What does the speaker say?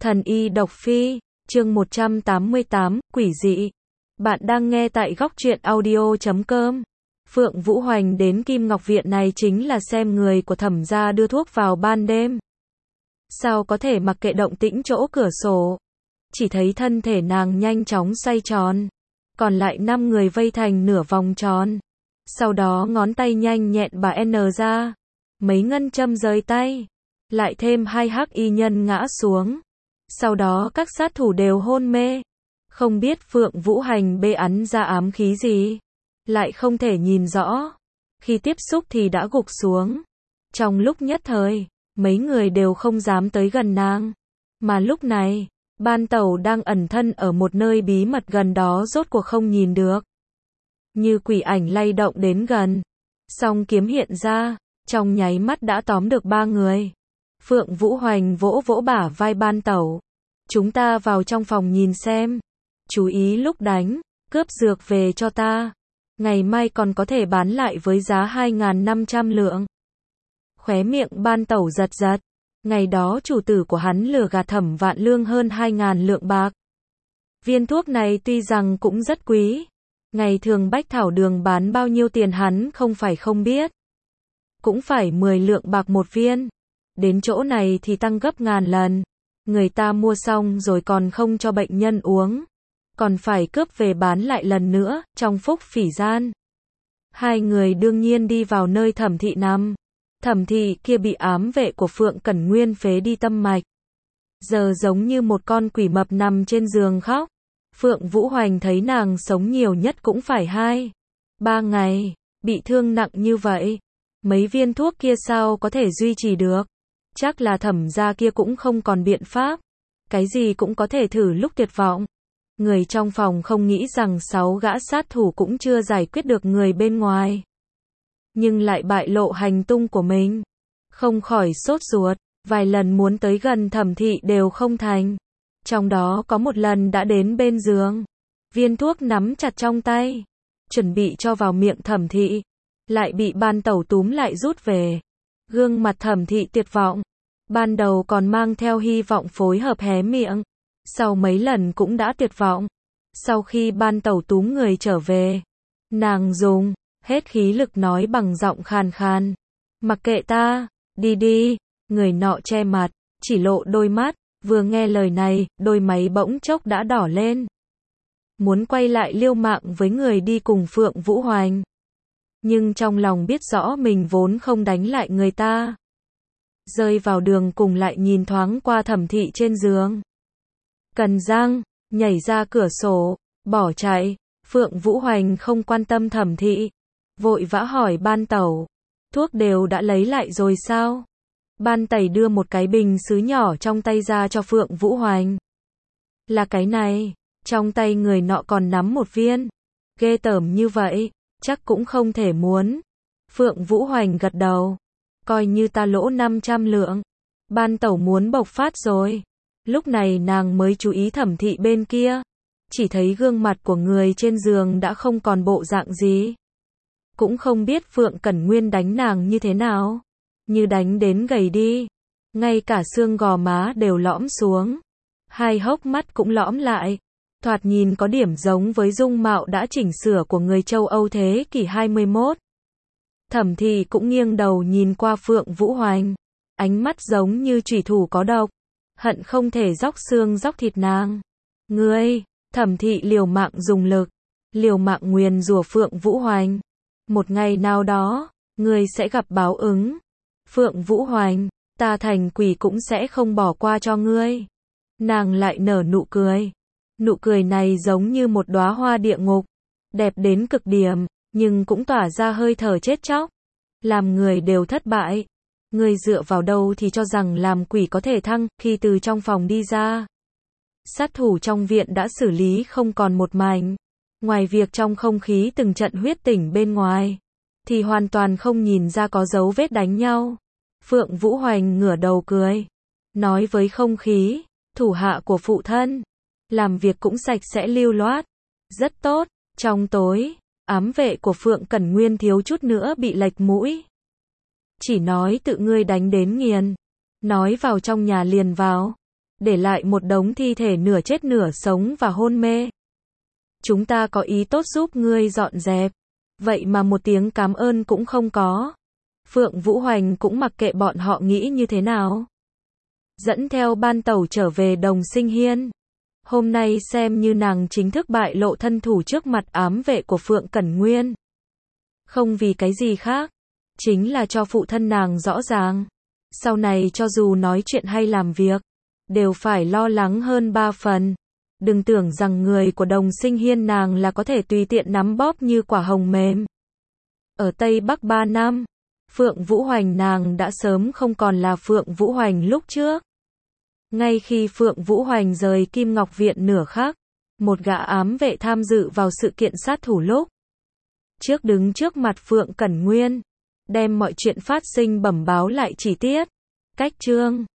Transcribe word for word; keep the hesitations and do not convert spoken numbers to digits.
Thần y độc phi, chương một trăm tám mươi tám, quỷ dị. Bạn đang nghe tại góc truyện audio chấm com. Phượng Vũ Hoành đến Kim Ngọc Viện này chính là xem người của Thẩm gia đưa thuốc vào ban đêm. Sao có thể mặc kệ động tĩnh chỗ cửa sổ. Chỉ thấy thân thể nàng nhanh chóng xoay tròn. Còn lại năm người vây thành nửa vòng tròn. Sau đó ngón tay nhanh nhẹn bà N ra. Mấy ngân châm rời tay. Lại thêm hai hắc y nhân ngã xuống. Sau đó các sát thủ đều hôn mê. Không biết Phượng Vũ Hành bê ắn ra ám khí gì. Lại không thể nhìn rõ. Khi tiếp xúc thì đã gục xuống. Trong lúc nhất thời, mấy người đều không dám tới gần nàng. Mà lúc này, Ban Tẩu đang ẩn thân ở một nơi bí mật gần đó rốt cuộc không nhìn được. Như quỷ ảnh lay động đến gần. Song kiếm hiện ra, trong nháy mắt đã tóm được ba người. Phượng Vũ Hoành vỗ vỗ bả vai Ban Tẩu. Chúng ta vào trong phòng nhìn xem. Chú ý lúc đánh, cướp dược về cho ta. Ngày mai còn có thể bán lại với giá hai nghìn năm trăm lượng. Khóe miệng Ban Tẩu giật giật. Ngày đó chủ tử của hắn lừa gạt Thẩm Vạn Lương hơn hai nghìn lượng bạc. Viên thuốc này tuy rằng cũng rất quý. Ngày thường Bách Thảo Đường bán bao nhiêu tiền hắn không phải không biết. Cũng phải mười lượng bạc một viên. Đến chỗ này thì tăng gấp ngàn lần. Người ta mua xong rồi còn không cho bệnh nhân uống. Còn phải cướp về bán lại lần nữa, trong phúc phỉ gian. Hai người đương nhiên đi vào nơi Thẩm thị nằm. Thẩm thị kia bị ám vệ của Phượng Cẩn Nguyên phế đi tâm mạch. Giờ giống như một con quỷ mập nằm trên giường khóc. Phượng Vũ Hoành thấy nàng sống nhiều nhất cũng phải hai, ba ngày, bị thương nặng như vậy. Mấy viên thuốc kia sao có thể duy trì được. Chắc là Thẩm gia kia cũng không còn biện pháp. Cái gì cũng có thể thử lúc tuyệt vọng. Người trong phòng không nghĩ rằng sáu gã sát thủ cũng chưa giải quyết được người bên ngoài. Nhưng lại bại lộ hành tung của mình. Không khỏi sốt ruột, vài lần muốn tới gần Thẩm thị đều không thành. Trong đó có một lần đã đến bên giường. Viên thuốc nắm chặt trong tay. Chuẩn bị cho vào miệng Thẩm thị. Lại bị Ban Tẩu túm lại rút về. Gương mặt Thẩm thị tuyệt vọng. Ban đầu còn mang theo hy vọng phối hợp hé miệng. Sau mấy lần cũng đã tuyệt vọng. Sau khi Ban Tẩu túm người trở về. Nàng dùng hết khí lực nói bằng giọng khàn khàn. Mặc kệ ta, đi đi. Người nọ che mặt, chỉ lộ đôi mắt. Vừa nghe lời này, đôi máy bỗng chốc đã đỏ lên. Muốn quay lại liêu mạng với người đi cùng Phượng Vũ Hoành. Nhưng trong lòng biết rõ mình vốn không đánh lại người ta. Rơi vào đường cùng lại nhìn thoáng qua Thẩm thị trên giường. Cần răng, nhảy ra cửa sổ, bỏ chạy. Phượng Vũ Hoành không quan tâm Thẩm thị. Vội vã hỏi Ban Tẩu. Thuốc đều đã lấy lại rồi sao? Ban Tẩy đưa một cái bình sứ nhỏ trong tay ra cho Phượng Vũ Hoành. Là cái này, trong tay người nọ còn nắm một viên. Ghê tởm như vậy, chắc cũng không thể muốn. Phượng Vũ Hoành gật đầu. Coi như ta lỗ năm trăm lượng. Ban Tẩu muốn bộc phát rồi. Lúc này nàng mới chú ý Thẩm thị bên kia. Chỉ thấy gương mặt của người trên giường đã không còn bộ dạng gì. Cũng không biết Phượng Cẩn Nguyên đánh nàng như thế nào. Như đánh đến gầy đi. Ngay cả xương gò má đều lõm xuống. Hai hốc mắt cũng lõm lại. Thoạt nhìn có điểm giống với dung mạo đã chỉnh sửa của người châu Âu thế kỷ hai mươi mốt. Thẩm thị cũng nghiêng đầu nhìn qua Phượng Vũ Hoành. Ánh mắt giống như chủy thủ có độc. Hận không thể róc xương róc thịt nàng. Ngươi, Thẩm thị liều mạng dùng lực. Liều mạng nguyền rủa Phượng Vũ Hoành. Một ngày nào đó, ngươi sẽ gặp báo ứng. Phượng Vũ Hoành, ta thành quỷ cũng sẽ không bỏ qua cho ngươi. Nàng lại nở nụ cười. Nụ cười này giống như một đóa hoa địa ngục. Đẹp đến cực điểm, nhưng cũng tỏa ra hơi thở chết chóc. Làm người đều thất bại. Ngươi dựa vào đâu thì cho rằng làm quỷ có thể thăng. Khi từ trong phòng đi ra, sát thủ trong viện đã xử lý không còn một mảnh. Ngoài việc trong không khí từng trận huyết tỉnh bên ngoài, thì hoàn toàn không nhìn ra có dấu vết đánh nhau. Phượng Vũ Hoành ngửa đầu cười. Nói với không khí, thủ hạ của phụ thân. Làm việc cũng sạch sẽ lưu loát. Rất tốt. Trong tối, ám vệ của Phượng Cẩn Nguyên thiếu chút nữa bị lệch mũi. Chỉ nói tự ngươi đánh đến nghiền. Nói vào trong nhà liền vào. để lại một đống thi thể nửa chết nửa sống và hôn mê. Chúng ta có ý tốt giúp ngươi dọn dẹp. Vậy mà một tiếng cảm ơn cũng không có. Phượng Vũ Hoành cũng mặc kệ bọn họ nghĩ như thế nào. Dẫn theo ban tẩu trở về Đồng Sinh Hiên. Hôm nay xem như nàng chính thức bại lộ thân thủ trước mặt ám vệ của Phượng Cẩn Nguyên. Không vì cái gì khác. Chính là cho phụ thân nàng rõ ràng. Sau này cho dù nói chuyện hay làm việc, đều phải lo lắng hơn ba phần. Đừng tưởng rằng người của Đồng Sinh Hiên nàng là có thể tùy tiện nắm bóp như quả hồng mềm. Ở Tây Bắc ba năm, Phượng Vũ Hoành nàng đã sớm không còn là Phượng Vũ Hoành lúc trước. Ngay khi Phượng Vũ Hoành rời Kim Ngọc Viện nửa khắc, một gã ám vệ tham dự vào sự kiện sát thủ lúc trước đứng trước mặt Phượng Cẩn Nguyên, đem mọi chuyện phát sinh bẩm báo lại chi tiết. Cách chương